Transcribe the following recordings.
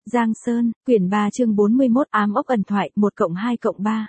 Giang Sơn, quyển 3 chương 41 ám ốc ẩn thoại 1+2+3.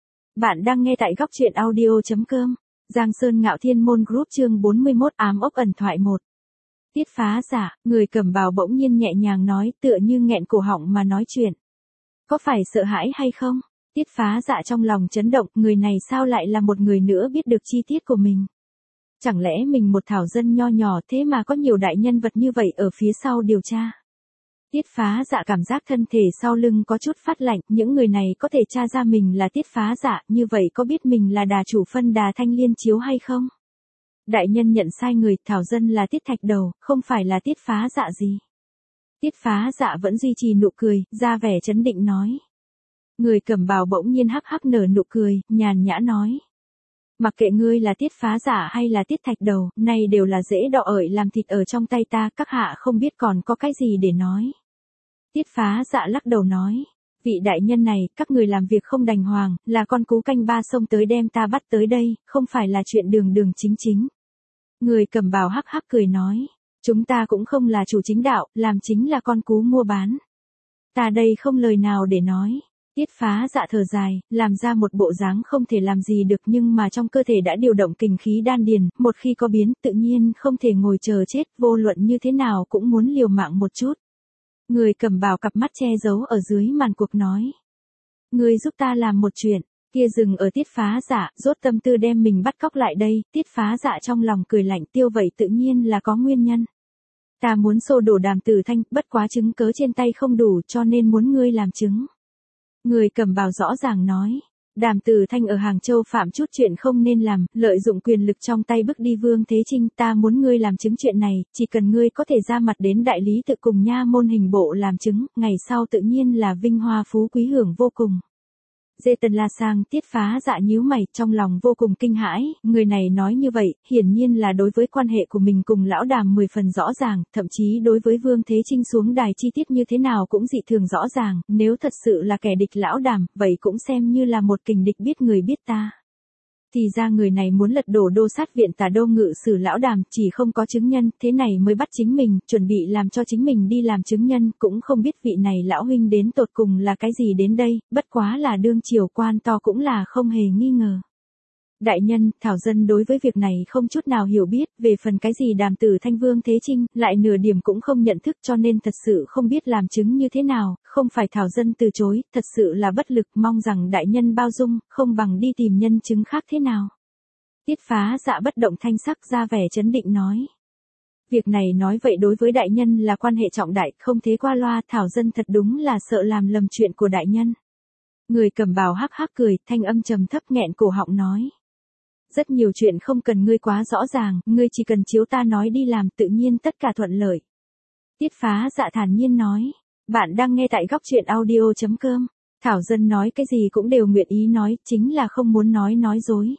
Bạn đang nghe tại góc truyện audio.com. Giang Sơn Ngạo Thiên Môn Group chương 41 ám ốc ẩn thoại 1. Tiết Phá Dạ, người cầm bào bỗng nhiên nhẹ nhàng nói, tựa như nghẹn cổ họng mà nói chuyện. Có phải sợ hãi hay không? Tiết Phá Dạ trong lòng chấn động, người này sao lại là một người nữa biết được chi tiết của mình? Chẳng lẽ mình một thảo dân nho nhỏ thế mà có nhiều đại nhân vật như vậy ở phía sau điều tra? Tiết Phá Dạ cảm giác thân thể sau lưng có chút phát lạnh, những người này có thể tra ra mình là Tiết Phá Dạ, như vậy có biết mình là đà chủ phân đà Thanh Liên Chiếu hay không? Đại nhân nhận sai người, thảo dân là Tiết Thạch Đầu, không phải là Tiết Phá Dạ gì. Tiết Phá Dạ vẫn duy trì nụ cười, ra vẻ trấn định nói. Người cầm bào bỗng nhiên hắc hắc nở nụ cười, nhàn nhã nói. Mặc kệ ngươi là Tiết Phá Dạ hay là Tiết Thạch Đầu, này đều là dễ đọ ợi làm thịt ở trong tay ta, các hạ không biết còn có cái gì để nói. Tiết Phá Dạ lắc đầu nói, vị đại nhân này, các người làm việc không đàng hoàng, là con cú canh ba sông tới đem ta bắt tới đây, không phải là chuyện đường đường chính chính. Người cầm bào hắc hắc cười nói, chúng ta cũng không là chủ chính đạo, làm chính là con cú mua bán. Ta đây không lời nào để nói. Tiết Phá Dạ thở dài, làm ra một bộ dáng không thể làm gì được nhưng mà trong cơ thể đã điều động kình khí đan điền, một khi có biến tự nhiên không thể ngồi chờ chết, vô luận như thế nào cũng muốn liều mạng một chút. Người cầm bào cặp mắt che giấu ở dưới màn cuộc nói. Người giúp ta làm một chuyện, kia dừng ở Tiết Phá Dạ, rốt tâm tư đem mình bắt cóc lại đây, Tiết Phá Dạ trong lòng cười lạnh tiêu vậy tự nhiên là có nguyên nhân. Ta muốn xô đổ Đàm Tử Thanh, bất quá chứng cớ trên tay không đủ cho nên muốn ngươi làm chứng. Người cầm bào rõ ràng nói, Đàm Tử Thanh ở Hàng Châu phạm chút chuyện không nên làm, lợi dụng quyền lực trong tay bức đi Vương Thế Trinh, ta muốn ngươi làm chứng chuyện này, chỉ cần ngươi có thể ra mặt đến đại lý tự cùng nha môn hình bộ làm chứng, ngày sau tự nhiên là vinh hoa phú quý hưởng vô cùng. Dê Tần La Sang Tiết Phá Dạ nhíu mày, trong lòng vô cùng kinh hãi, người này nói như vậy, hiển nhiên là đối với quan hệ của mình cùng lão Đàm 10 phần rõ ràng, thậm chí đối với Vương Thế Trinh xuống đài chi tiết như thế nào cũng dị thường rõ ràng, nếu thật sự là kẻ địch lão Đàm, vậy cũng xem như là một kình địch biết người biết ta. Thì ra người này muốn lật đổ đô sát viện Tả Đô Ngự sử lão Đàm, chỉ không có chứng nhân, thế này mới bắt chính mình, chuẩn bị làm cho chính mình đi làm chứng nhân, cũng không biết vị này lão huynh đến tột cùng là cái gì đến đây, bất quá là đương triều quan to cũng là không hề nghi ngờ. Đại nhân, thảo dân đối với việc này không chút nào hiểu biết, về phần cái gì Đàm Tử Thanh Vương Thế Trinh, lại nửa điểm cũng không nhận thức cho nên thật sự không biết làm chứng như thế nào, không phải thảo dân từ chối, thật sự là bất lực, mong rằng đại nhân bao dung, không bằng đi tìm nhân chứng khác thế nào. Tiết Phá Dạ bất động thanh sắc ra vẻ trấn định nói. Việc này nói vậy đối với đại nhân là quan hệ trọng đại, không thế qua loa, thảo dân thật đúng là sợ làm lầm chuyện của đại nhân. Người cầm bào hắc hắc cười, thanh âm trầm thấp nghẹn cổ họng nói. Rất nhiều chuyện không cần ngươi quá rõ ràng, ngươi chỉ cần chiếu ta nói đi làm tự nhiên tất cả thuận lợi. Tiết Phá Dạ thản nhiên nói, bạn đang nghe tại góc truyện audio.com, thảo dân nói cái gì cũng đều nguyện ý nói, chính là không muốn nói dối.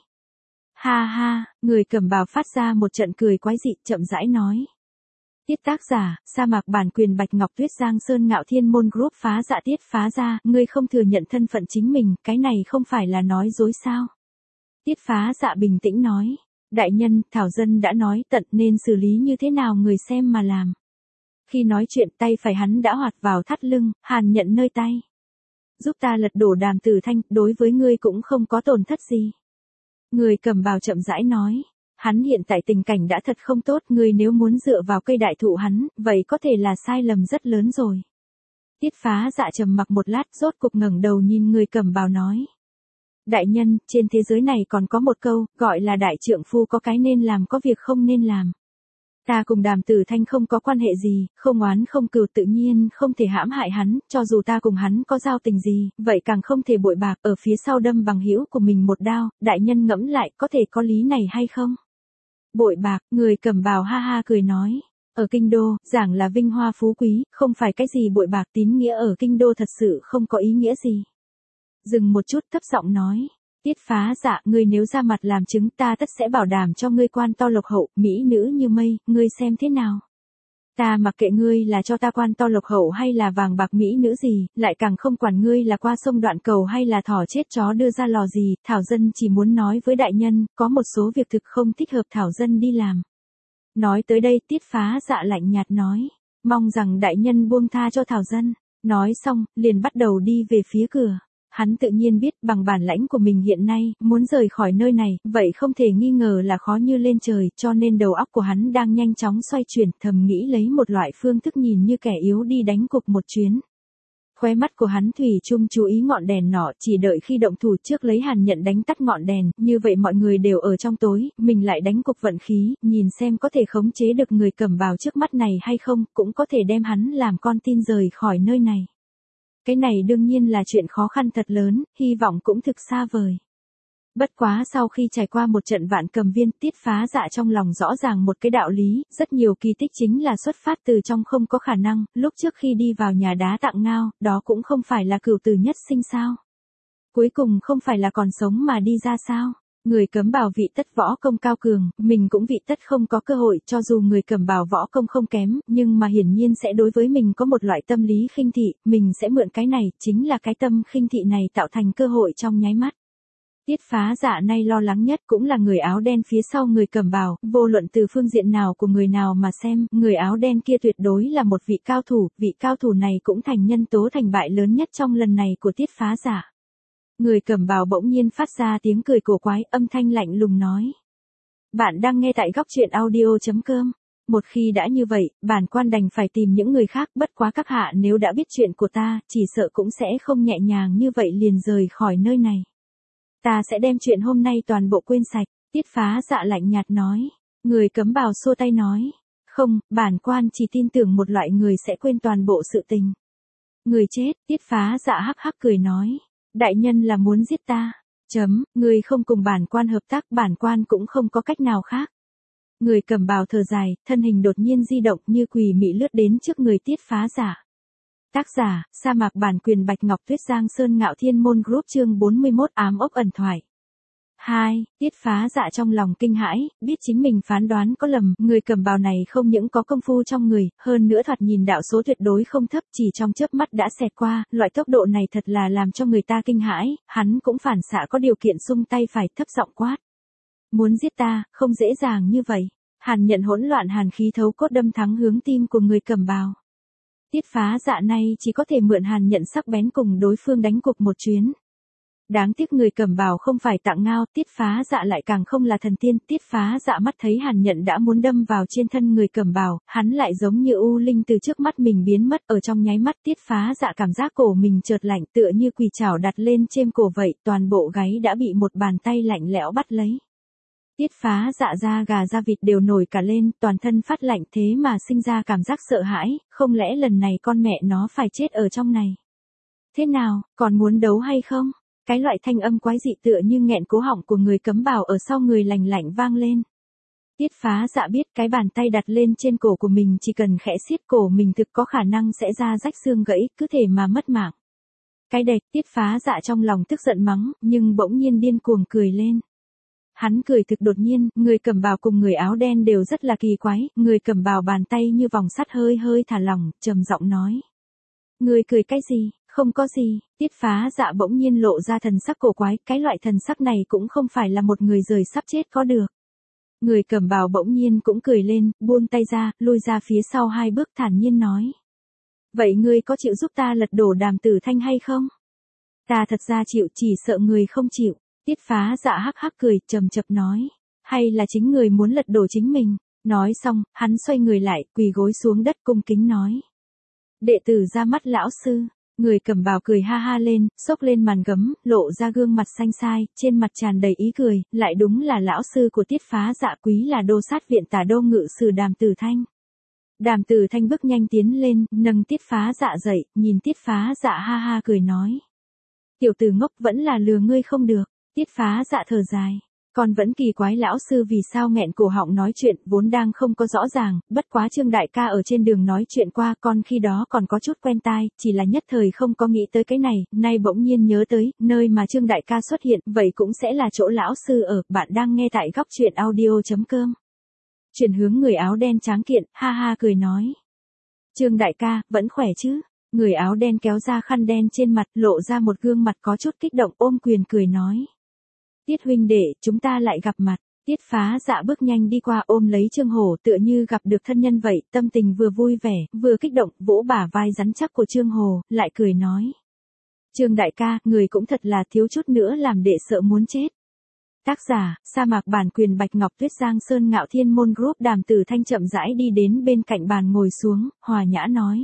Ha ha, người cầm bào phát ra một trận cười quái dị, chậm rãi nói. Tiết tác giả, sa mạc bản quyền Bạch Ngọc Tuyết Giang Sơn Ngạo Thiên Môn Group Phá Dạ Tiết Phá Dạ, ngươi không thừa nhận thân phận chính mình, cái này không phải là nói dối sao? Tiết Phá Dạ bình tĩnh nói, đại nhân, thảo dân đã nói tận nên xử lý như thế nào người xem mà làm. Khi nói chuyện tay phải hắn đã hoạt vào thắt lưng, hàn nhận nơi tay. Giúp ta lật đổ Đàm Tử Thanh, đối với ngươi cũng không có tổn thất gì. Người cầm bào chậm rãi nói, hắn hiện tại tình cảnh đã thật không tốt, ngươi nếu muốn dựa vào cây đại thụ hắn, vậy có thể là sai lầm rất lớn rồi. Tiết Phá Dạ trầm mặc một lát, rốt cục ngẩng đầu nhìn người cầm bào nói. Đại nhân, trên thế giới này còn có một câu, gọi là đại trượng phu có cái nên làm có việc không nên làm. Ta cùng Đàm Tử Thanh không có quan hệ gì, không oán không cừu tự nhiên không thể hãm hại hắn, cho dù ta cùng hắn có giao tình gì, vậy càng không thể bội bạc ở phía sau đâm bằng hữu của mình một đao, đại nhân ngẫm lại có thể có lý này hay không? Bội bạc, người cầm bào ha ha cười nói. Ở kinh đô, giảng là vinh hoa phú quý, không phải cái gì bội bạc, tín nghĩa ở kinh đô thật sự không có ý nghĩa gì. Dừng một chút thấp giọng nói. Tiết Phá Dạ, ngươi nếu ra mặt làm chứng ta tất sẽ bảo đảm cho ngươi quan to lộc hậu, mỹ nữ như mây, ngươi xem thế nào. Ta mặc kệ ngươi là cho ta quan to lộc hậu hay là vàng bạc mỹ nữ gì, lại càng không quản ngươi là qua sông đoạn cầu hay là thỏ chết chó đưa ra lò gì, thảo dân chỉ muốn nói với đại nhân, có một số việc thực không thích hợp thảo dân đi làm. Nói tới đây Tiết Phá Dạ lạnh nhạt nói, mong rằng đại nhân buông tha cho thảo dân. Nói xong, liền bắt đầu đi về phía cửa. Hắn tự nhiên biết bằng bản lãnh của mình hiện nay, muốn rời khỏi nơi này, vậy không thể nghi ngờ là khó như lên trời, cho nên đầu óc của hắn đang nhanh chóng xoay chuyển, thầm nghĩ lấy một loại phương thức nhìn như kẻ yếu đi đánh cục một chuyến. Khóe mắt của hắn thủy chung chú ý ngọn đèn nọ, chỉ đợi khi động thủ trước lấy Hàn Nhận đánh tắt ngọn đèn, như vậy mọi người đều ở trong tối, mình lại đánh cục vận khí, nhìn xem có thể khống chế được người cẩm bào trước mắt này hay không, cũng có thể đem hắn làm con tin rời khỏi nơi này. Cái này đương nhiên là chuyện khó khăn thật lớn, hy vọng cũng thực xa vời. Bất quá sau khi trải qua một trận vạn cầm viên, Tiết Phá Dạ trong lòng rõ ràng một cái đạo lý, rất nhiều kỳ tích chính là xuất phát từ trong không có khả năng, lúc trước khi đi vào nhà đá Tạng Ngao, đó cũng không phải là cửu tử nhất sinh sao. Cuối cùng không phải là còn sống mà đi ra sao. Người cấm bào vị tất võ công cao cường, mình cũng vị tất không có cơ hội, cho dù người cẩm bào võ công không kém, nhưng mà hiển nhiên sẽ đối với mình có một loại tâm lý khinh thị, mình sẽ mượn cái này, chính là cái tâm khinh thị này tạo thành cơ hội trong nháy mắt. Tiết Phá Dạ nay lo lắng nhất cũng là người áo đen phía sau người cẩm bào, vô luận từ phương diện nào của người nào mà xem, người áo đen kia tuyệt đối là một vị cao thủ này cũng thành nhân tố thành bại lớn nhất trong lần này của Tiết Phá Dạ. Người cẩm bào bỗng nhiên phát ra tiếng cười cổ quái, âm thanh lạnh lùng nói. Bạn đang nghe tại gocchuyenaudio.com. Một khi đã như vậy, bản quan đành phải tìm những người khác, bất quá các hạ nếu đã biết chuyện của ta, chỉ sợ cũng sẽ không nhẹ nhàng như vậy liền rời khỏi nơi này. Ta sẽ đem chuyện hôm nay toàn bộ quên sạch, Tiết Phá Dạ lạnh nhạt nói. Người cấm bào xua tay nói. Không, bản quan chỉ tin tưởng một loại người sẽ quên toàn bộ sự tình. Người chết, Tiết Phá Dạ hắc hắc cười nói. Đại nhân là muốn giết ta. Người không cùng bản quan hợp tác, bản quan cũng không có cách nào khác. Người cẩm bào thở dài, thân hình đột nhiên di động như quỷ mị lướt đến trước người Tiết Phá Dạ. Tác giả, Sa Mạc Bản Quyền Bạch Ngọc Tuyết Giang Sơn Ngạo Thiên Môn Group chương 41 ám ốc ẩn thoại. 2. Tiết Phá Dạ trong lòng kinh hãi, biết chính mình phán đoán có lầm, người cẩm bào này không những có công phu trong người, hơn nữa thoạt nhìn đạo số tuyệt đối không thấp, chỉ trong chớp mắt đã xẹt qua, loại tốc độ này thật là làm cho người ta kinh hãi, hắn cũng phản xạ có điều kiện xung tay phải thấp giọng quát. Muốn giết ta, không dễ dàng như vậy. Hàn Nhận hỗn loạn hàn khí thấu cốt đâm thắng hướng tim của người cẩm bào. Tiết Phá Dạ nay chỉ có thể mượn Hàn Nhận sắc bén cùng đối phương đánh cục một chuyến. Đáng tiếc người cẩm bào không phải Tạng Ngao, Tiết Phá Dạ lại càng không là thần tiên, Tiết Phá Dạ mắt thấy Hàn Nhận đã muốn đâm vào trên thân người cẩm bào, hắn lại giống như u linh từ trước mắt mình biến mất, ở trong nháy mắt Tiết Phá Dạ cảm giác cổ mình chợt lạnh tựa như quỷ chảo đặt lên trên cổ vậy, toàn bộ gáy đã bị một bàn tay lạnh lẽo bắt lấy. Tiết Phá Dạ da gà da vịt đều nổi cả lên, toàn thân phát lạnh thế mà sinh ra cảm giác sợ hãi, không lẽ lần này con mẹ nó phải chết ở trong này. Thế nào, còn muốn đấu hay không? Cái loại thanh âm quái dị tựa như nghẹn cố họng của người cấm bào ở sau người lành lạnh vang lên. Tiết Phá Dạ biết cái bàn tay đặt lên trên cổ của mình chỉ cần khẽ siết cổ mình thực có khả năng sẽ ra rách xương gãy, cứ thể mà mất mạng. Cái đệt, Tiết Phá Dạ trong lòng tức giận mắng, nhưng bỗng nhiên điên cuồng cười lên. Hắn cười thực đột nhiên, người cẩm bào cùng người áo đen đều rất là kỳ quái, người cẩm bào bàn tay như vòng sắt hơi hơi thả lỏng, trầm giọng nói. Người cười cái gì, không có gì, Tiết Phá Dạ bỗng nhiên lộ ra thần sắc cổ quái, cái loại thần sắc này cũng không phải là một người rời sắp chết có được. Người cẩm bào bỗng nhiên cũng cười lên, buông tay ra, lui ra phía sau 2 bước thản nhiên nói. Vậy ngươi có chịu giúp ta lật đổ Đàm Tử Thanh hay không? Ta thật ra chịu, chỉ sợ người không chịu. Tiết Phá Dạ hắc hắc cười, trầm chập nói. Hay là chính người muốn lật đổ chính mình? Nói xong, hắn xoay người lại, quỳ gối xuống đất cung kính nói. Đệ tử ra mắt lão sư. Người cẩm bào cười ha ha lên, xốc lên màn gấm, lộ ra gương mặt xanh xai, trên mặt tràn đầy ý cười, lại đúng là lão sư của Tiết Phá Dạ quý là đô sát viện tả đô ngự sử Đàm Tử Thanh. Đàm Tử Thanh bước nhanh tiến lên, nâng Tiết Phá Dạ dậy, nhìn Tiết Phá Dạ ha ha cười nói. Tiểu tử ngốc vẫn là lừa ngươi không được. Tiết Phá Dạ thở dài. Còn vẫn kỳ quái lão sư vì sao nghẹn cổ họng nói chuyện, vốn đang không có rõ ràng, bất quá Trương đại ca ở trên đường nói chuyện qua, con khi đó còn có chút quen tai, chỉ là nhất thời không có nghĩ tới cái này, nay bỗng nhiên nhớ tới, nơi mà Trương đại ca xuất hiện, vậy cũng sẽ là chỗ lão sư ở, bạn đang nghe tại gocchuyenaudio.com. Chuyển hướng người áo đen tráng kiện, ha ha cười nói. Trương đại ca, vẫn khỏe chứ? Người áo đen kéo ra khăn đen trên mặt, lộ ra một gương mặt có chút kích động, ôm quyền cười nói. Tiết huynh đệ, chúng ta lại gặp mặt. Tiết Phá Dạ bước nhanh đi qua ôm lấy Trương Hổ tựa như gặp được thân nhân vậy, tâm tình vừa vui vẻ, vừa kích động, vỗ bả vai rắn chắc của Trương Hổ, lại cười nói. Trương đại ca, người cũng thật là thiếu chút nữa làm đệ sợ muốn chết. Tác giả, sa mạc bản quyền Bạch Ngọc Tuyết Giang Sơn Ngạo Thiên Môn Group. Đàm Tử Thanh chậm rãi đi đến bên cạnh bàn ngồi xuống, hòa nhã nói.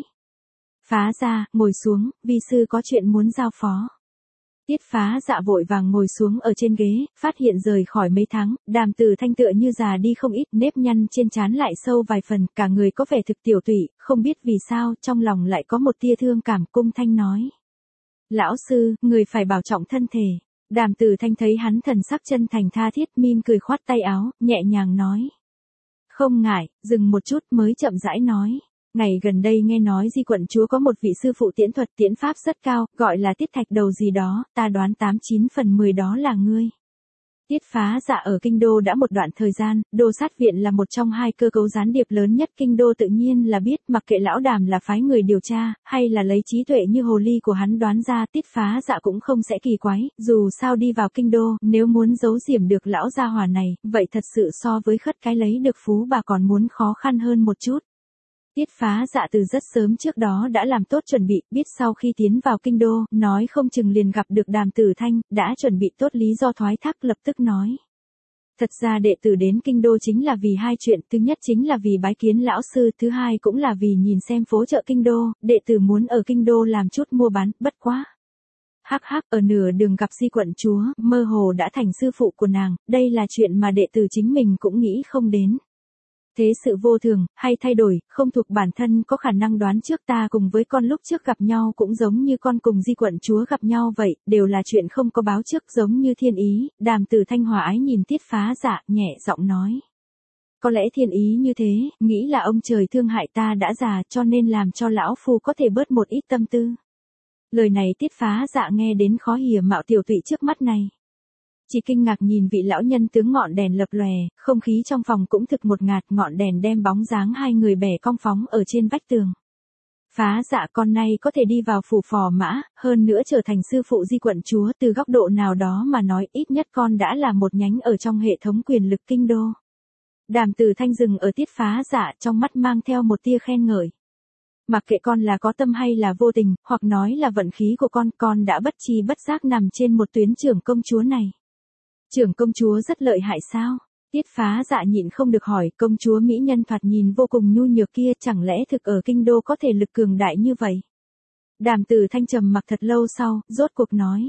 Phá Dạ, ngồi xuống, vi sư có chuyện muốn giao phó. Tiết Phá Dạ vội vàng ngồi xuống ở trên ghế, phát hiện rời khỏi mấy tháng, Đàm Tử Thanh tựa như già đi không ít, nếp nhăn trên trán lại sâu vài phần, cả người có vẻ thực tiểu tụy, không biết vì sao, trong lòng lại có một tia thương cảm, cung thanh nói. Lão sư, người phải bảo trọng thân thể. Đàm Tử Thanh thấy hắn thần sắc chân thành tha thiết, mỉm cười khoát tay áo, nhẹ nhàng nói. Không ngại, dừng một chút mới chậm rãi nói. Ngày gần đây nghe nói Di quận chúa có một vị sư phụ tiễn thuật tiễn pháp rất cao, gọi là Tiết Thạch Đầu gì đó, ta đoán 89 phần 10 đó là ngươi. Tiết Phá Dạ ở kinh đô đã một đoạn thời gian, đô sát viện là một trong hai cơ cấu gián điệp lớn nhất kinh đô, tự nhiên là biết, mặc kệ lão Đàm là phái người điều tra, hay là lấy trí tuệ như hồ ly của hắn đoán ra, Tiết Phá Dạ cũng không sẽ kỳ quái, dù sao đi vào kinh đô, nếu muốn giấu giếm được lão gia hỏa này, vậy thật sự so với khất cái lấy được phú bà còn muốn khó khăn hơn một chút. Tiết Phá Dạ từ rất sớm trước đó đã làm tốt chuẩn bị, biết sau khi tiến vào kinh đô, nói không chừng liền gặp được Đàm Tử Thanh, đã chuẩn bị tốt lý do thoái thác, lập tức nói. Thật ra đệ tử đến kinh đô chính là vì hai chuyện, thứ nhất chính là vì bái kiến lão sư, thứ hai cũng là vì nhìn xem phố chợ kinh đô, đệ tử muốn ở kinh đô làm chút mua bán, bất quá. Hắc hắc, ở nửa đường gặp Di quận chúa, mơ hồ đã thành sư phụ của nàng, đây là chuyện mà đệ tử chính mình cũng nghĩ không đến. Thế sự vô thường, hay thay đổi, không thuộc bản thân có khả năng đoán trước, ta cùng với con lúc trước gặp nhau cũng giống như con cùng Di quận chúa gặp nhau vậy, đều là chuyện không có báo trước, giống như thiên ý. Đàm Tử Thanh hòa ái nhìn Tiết Phá Dạ, nhẹ giọng nói. Có lẽ thiên ý như thế, nghĩ là ông trời thương hại ta đã già cho nên làm cho lão phu có thể bớt một ít tâm tư. Lời này Tiết Phá Dạ nghe đến khó hiểu mạo tiểu tụy trước mắt này. Chỉ kinh ngạc nhìn vị lão nhân tướng ngọn đèn lập lòe, không khí trong phòng cũng thực một ngạt, ngọn đèn đem bóng dáng hai người bẻ cong phóng ở trên vách tường. Phá Dạ, con nay có thể đi vào phủ phò mã, hơn nữa trở thành sư phụ Di quận chúa, từ góc độ nào đó mà nói, ít nhất con đã là một nhánh ở trong hệ thống quyền lực kinh đô. Đàm Tử Thanh dừng ở Tiết Phá Dạ, trong mắt mang theo một tia khen ngợi. Mặc kệ con là có tâm hay là vô tình, hoặc nói là vận khí của con đã bất chi bất giác nằm trên một tuyến trưởng công chúa này. Trưởng công chúa rất lợi hại sao? Tiết Phá Dạ nhịn không được hỏi, công chúa mỹ nhân thoạt nhìn vô cùng nhu nhược kia, chẳng lẽ thực ở kinh đô có thể lực cường đại như vậy? Đàm Tử Thanh trầm mặc thật lâu sau, rốt cuộc nói.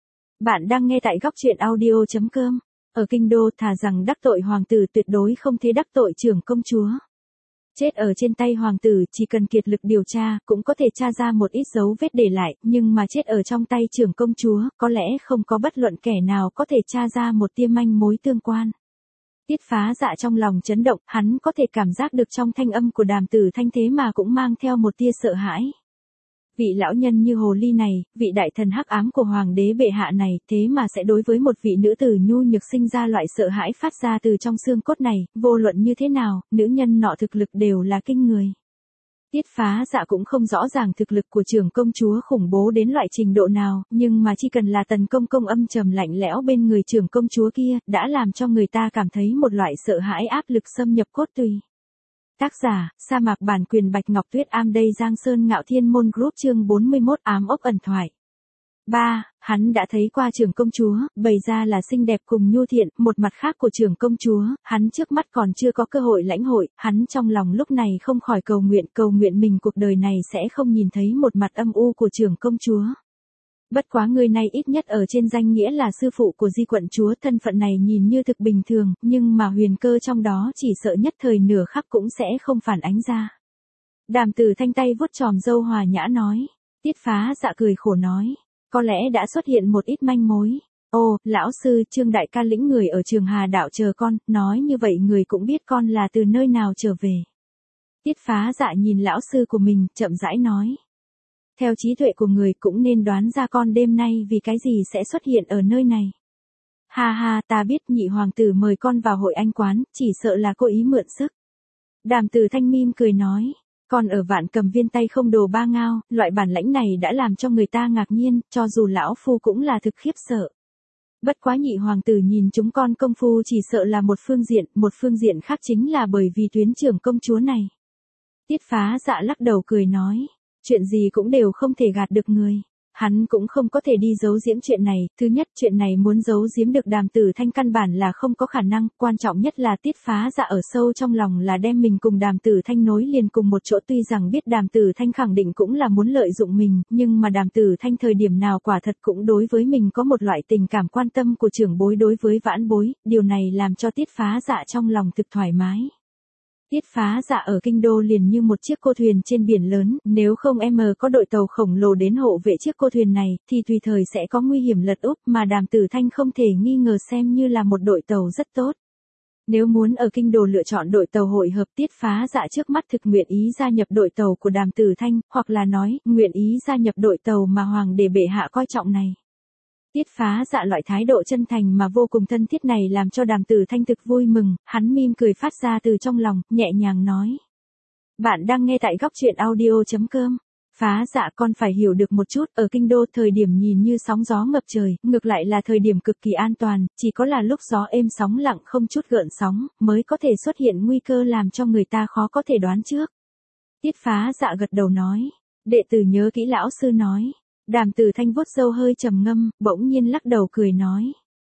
Bạn đang nghe tại góc truyện audio.com. Ở kinh đô thà rằng đắc tội hoàng tử tuyệt đối không thể đắc tội trưởng công chúa. Chết ở trên tay hoàng tử chỉ cần kiệt lực điều tra, cũng có thể tra ra một ít dấu vết để lại, nhưng mà chết ở trong tay trưởng công chúa, có lẽ không có bất luận kẻ nào có thể tra ra một tia manh mối tương quan. Tiết Phá Dạ trong lòng chấn động, hắn có thể cảm giác được trong thanh âm của Đàm Tử Thanh thế mà cũng mang theo một tia sợ hãi. Vị lão nhân như hồ ly này, vị đại thần hắc ám của hoàng đế bệ hạ này, thế mà sẽ đối với một vị nữ tử nhu nhược sinh ra loại sợ hãi phát ra từ trong xương cốt này, vô luận như thế nào, nữ nhân nọ thực lực đều là kinh người. Tiết Phá Dạ cũng không rõ ràng thực lực của trưởng công chúa khủng bố đến loại trình độ nào, nhưng mà chỉ cần là Tần Công Công âm trầm lạnh lẽo bên người trưởng công chúa kia, đã làm cho người ta cảm thấy một loại sợ hãi áp lực xâm nhập cốt tùy. Tác giả, sa mạc bản quyền Bạch Ngọc Tuyết Am đây Giang Sơn Ngạo Thiên Môn Group chương 41 ám ốc ẩn thoại. 3. Hắn đã thấy qua trưởng công chúa, bày ra là xinh đẹp cùng nhu thiện, một mặt khác của trưởng công chúa, hắn trước mắt còn chưa có cơ hội lãnh hội, hắn trong lòng lúc này không khỏi cầu nguyện mình cuộc đời này sẽ không nhìn thấy một mặt âm u của trưởng công chúa. Bất quá người này ít nhất ở trên danh nghĩa là sư phụ của Di quận chúa, thân phận này nhìn như thực bình thường, nhưng mà huyền cơ trong đó chỉ sợ nhất thời nửa khắc cũng sẽ không phản ánh ra. Đàm Tử Thanh tay vuốt chòm râu hòa nhã nói. Tiết Phá Dạ cười khổ nói. Có lẽ đã xuất hiện một ít manh mối. Ồ, lão sư, Trương đại ca lĩnh người ở Trường Hà Đạo chờ con, nói như vậy người cũng biết con là từ nơi nào trở về. Tiết Phá Dạ nhìn lão sư của mình, chậm rãi nói. Theo trí tuệ của người cũng nên đoán ra con đêm nay vì cái gì sẽ xuất hiện ở nơi này. Ha ha, ta biết nhị hoàng tử mời con vào hội anh quán, chỉ sợ là cố ý mượn sức. Đàm Tử Thanh mỉm cười nói. Còn ở Vạn Cầm Viên tay không đồ ba ngao, loại bản lãnh này đã làm cho người ta ngạc nhiên, cho dù lão phu cũng là thực khiếp sợ. Bất quá nhị hoàng tử nhìn chúng con công phu chỉ sợ là một phương diện khác chính là bởi vì tuyến trưởng công chúa này. Tiết Phá Dạ lắc đầu cười nói, chuyện gì cũng đều không thể gạt được người. Hắn cũng không có thể đi giấu giếm chuyện này, thứ nhất chuyện này muốn giấu giếm được Đàm Tử Thanh căn bản là không có khả năng, quan trọng nhất là Tiết Phá Dạ ở sâu trong lòng là đem mình cùng Đàm Tử Thanh nối liền cùng một chỗ, tuy rằng biết Đàm Tử Thanh khẳng định cũng là muốn lợi dụng mình, nhưng mà Đàm Tử Thanh thời điểm nào quả thật cũng đối với mình có một loại tình cảm quan tâm của trưởng bối đối với vãn bối, điều này làm cho Tiết Phá Dạ trong lòng thực thoải mái. Tiết Phá Dạ ở kinh đô liền như một chiếc cô thuyền trên biển lớn, nếu không có đội tàu khổng lồ đến hộ vệ chiếc cô thuyền này, thì tùy thời sẽ có nguy hiểm lật úp, mà Đàm Tử Thanh không thể nghi ngờ xem như là một đội tàu rất tốt. Nếu muốn ở kinh đô lựa chọn đội tàu hội hợp, Tiết Phá Dạ trước mắt thực nguyện ý gia nhập đội tàu của Đàm Tử Thanh, hoặc là nói, nguyện ý gia nhập đội tàu mà hoàng đế bệ hạ coi trọng này. Tiết Phá Dạ loại thái độ chân thành mà vô cùng thân thiết này làm cho Đàm Tử Thanh thực vui mừng, hắn mỉm cười phát ra từ trong lòng, nhẹ nhàng nói. Bạn đang nghe tại góc truyện audio.com. Phá Dạ, con phải hiểu được một chút, ở kinh đô thời điểm nhìn như sóng gió ngập trời, ngược lại là thời điểm cực kỳ an toàn, chỉ có là lúc gió êm sóng lặng không chút gợn sóng, mới có thể xuất hiện nguy cơ làm cho người ta khó có thể đoán trước. Tiết Phá Dạ gật đầu nói. Đệ tử nhớ kỹ lão sư nói. Đàm Tử Thanh vuốt râu hơi trầm ngâm, bỗng nhiên lắc đầu cười nói.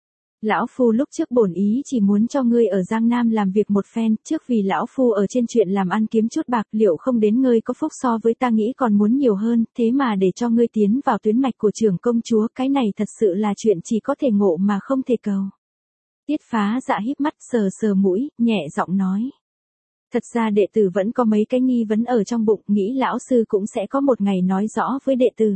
Lão Phu lúc trước bổn ý chỉ muốn cho ngươi ở Giang Nam làm việc một phen, trước vì Lão Phu ở trên chuyện làm ăn kiếm chút bạc, liệu không đến ngươi có phúc so với ta nghĩ còn muốn nhiều hơn, thế mà để cho ngươi tiến vào tuyến mạch của trưởng công chúa, cái này thật sự là chuyện chỉ có thể ngộ mà không thể cầu. Tiết Phá Dạ híp mắt sờ sờ mũi, nhẹ giọng nói. Thật ra đệ tử vẫn có mấy cái nghi vấn ở trong bụng, nghĩ lão sư cũng sẽ có một ngày nói rõ với đệ tử.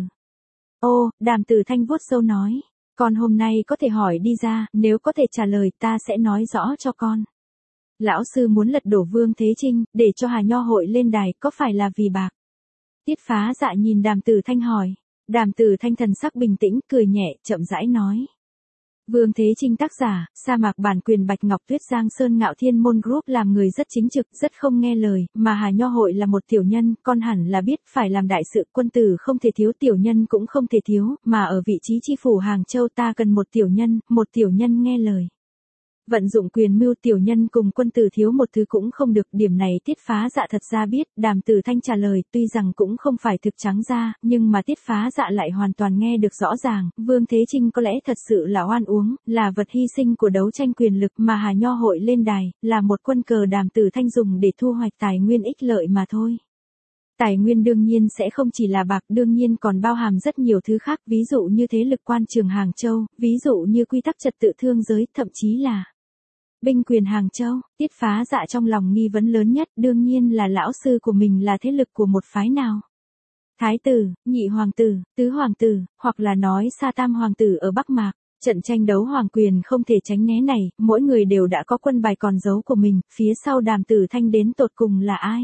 Ô, Đàm Tử Thanh vuốt râu nói, con hôm nay có thể hỏi đi ra, nếu có thể trả lời ta sẽ nói rõ cho con. Lão sư muốn lật đổ Vương Thế Trinh, để cho Hà Nho hội lên đài, có phải là vì bạc? Tiết Phá Dạ nhìn Đàm Tử Thanh hỏi. Đàm Tử Thanh thần sắc bình tĩnh, cười nhẹ, chậm rãi nói. Vương Thế Trinh tác giả, sa mạc bản quyền Bạch Ngọc Tuyết Giang Sơn Ngạo Thiên Môn Group làm người rất chính trực, rất không nghe lời, mà Hà Nho hội là một tiểu nhân, con hẳn là biết phải làm đại sự, quân tử không thể thiếu, tiểu nhân cũng không thể thiếu, mà ở vị trí chi phủ Hàng Châu ta cần một tiểu nhân nghe lời. Vận dụng quyền mưu, tiểu nhân cùng quân tử thiếu một thứ cũng không được, điểm này Tiết Phá Dạ thật ra biết. Đàm Tử Thanh trả lời tuy rằng cũng không phải thực trắng ra, nhưng mà Tiết Phá Dạ lại hoàn toàn nghe được rõ ràng, Vương Thế Trinh có lẽ thật sự là oan uống, là vật hy sinh của đấu tranh quyền lực, mà Hà Nho hội lên đài, là một quân cờ Đàm Tử Thanh dùng để thu hoạch tài nguyên ích lợi mà thôi. Tài nguyên đương nhiên sẽ không chỉ là bạc, đương nhiên còn bao hàm rất nhiều thứ khác, ví dụ như thế lực quan trường Hàng Châu, ví dụ như quy tắc trật tự thương giới, thậm chí là binh quyền Hàng Châu. Tiết Phá Dạ trong lòng nghi vấn lớn nhất đương nhiên là lão sư của mình là thế lực của một phái nào. Thái tử, nhị hoàng tử, tứ hoàng tử, hoặc là nói xa tam hoàng tử ở Bắc Mạc. Trận tranh đấu hoàng quyền không thể tránh né này, mỗi người đều đã có quân bài còn dấu của mình, phía sau Đàm Tử Thanh đến tột cùng là ai?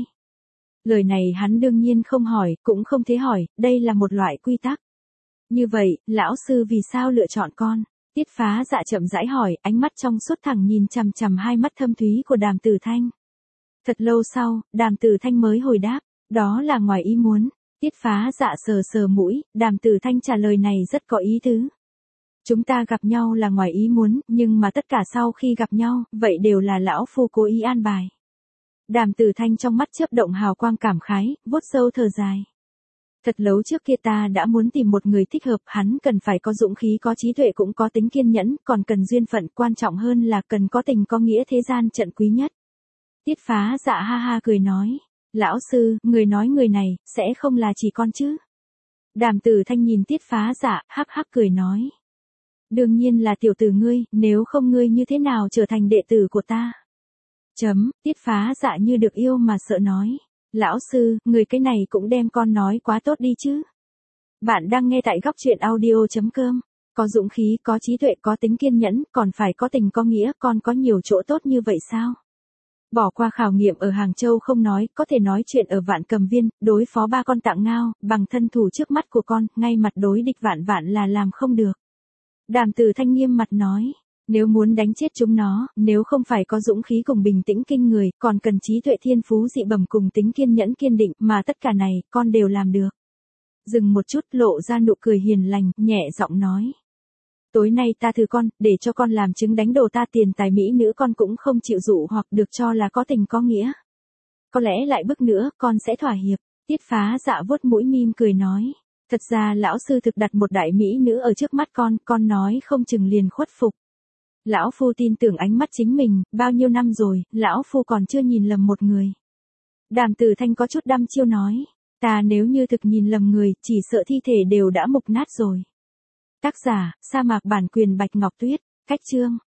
Lời này hắn đương nhiên không hỏi, cũng không thế hỏi, đây là một loại quy tắc. Như vậy, lão sư vì sao lựa chọn con? Tiết Phá Dạ chậm rãi hỏi, ánh mắt trong suốt thẳng nhìn chằm chằm hai mắt thâm thúy của Đàm Tử Thanh. Thật lâu sau, Đàm Tử Thanh mới hồi đáp, đó là ngoài ý muốn. Tiết Phá Dạ sờ sờ mũi, Đàm Tử Thanh trả lời này rất có ý tứ. Chúng ta gặp nhau là ngoài ý muốn, nhưng mà tất cả sau khi gặp nhau, vậy đều là lão phu cố ý an bài. Đàm Tử Thanh trong mắt chớp động hào quang cảm khái, vuốt râu thở dài. Thật lâu trước kia ta đã muốn tìm một người thích hợp, hắn cần phải có dũng khí, có trí tuệ, cũng có tính kiên nhẫn, còn cần duyên phận, quan trọng hơn là cần có tình có nghĩa, thế gian trận quý nhất. Tiết Phá Dạ ha ha cười nói, lão sư, người nói người này, sẽ không là chỉ con chứ? Đàm Tử Thanh nhìn Tiết Phá Dạ, hắc hắc cười nói. Đương nhiên là tiểu tử ngươi, nếu không ngươi như thế nào trở thành đệ tử của ta? Tiết Phá Dạ như được yêu mà sợ nói. Lão sư, người cái này cũng đem con nói quá tốt đi chứ. Bạn đang nghe tại góc truyện audio.com. Có dũng khí, có trí tuệ, có tính kiên nhẫn, còn phải có tình có nghĩa, con có nhiều chỗ tốt như vậy sao? Bỏ qua khảo nghiệm ở Hàng Châu không nói, có thể nói chuyện ở Vạn Cầm Viên, đối phó ba con Tạng Ngao, bằng thân thủ trước mắt của con, ngay mặt đối địch vạn là làm không được. Đàm Tử Thanh nghiêm mặt nói. Nếu muốn đánh chết chúng nó, nếu không phải có dũng khí cùng bình tĩnh kinh người, còn cần trí tuệ thiên phú dị bẩm cùng tính kiên nhẫn kiên định, mà tất cả này, con đều làm được. Dừng một chút, lộ ra nụ cười hiền lành, nhẹ giọng nói. Tối nay ta thử con, để cho con làm chứng đánh đồ ta tiền tài mỹ nữ con cũng không chịu dụ hoặc được cho là có tình có nghĩa. Có lẽ lại bước nữa, con sẽ thỏa hiệp. Tiết Phá Dạ vuốt mũi mím cười nói. Thật ra lão sư thực đặt một đại mỹ nữ ở trước mắt con nói không chừng liền khuất phục. Lão phu tin tưởng ánh mắt chính mình, bao nhiêu năm rồi, lão phu còn chưa nhìn lầm một người. Đàm Tử Thanh có chút đăm chiêu nói. Ta nếu như thực nhìn lầm người, chỉ sợ thi thể đều đã mục nát rồi. Tác giả, sa mạc bản quyền Bạch Ngọc Tuyết, cách chương.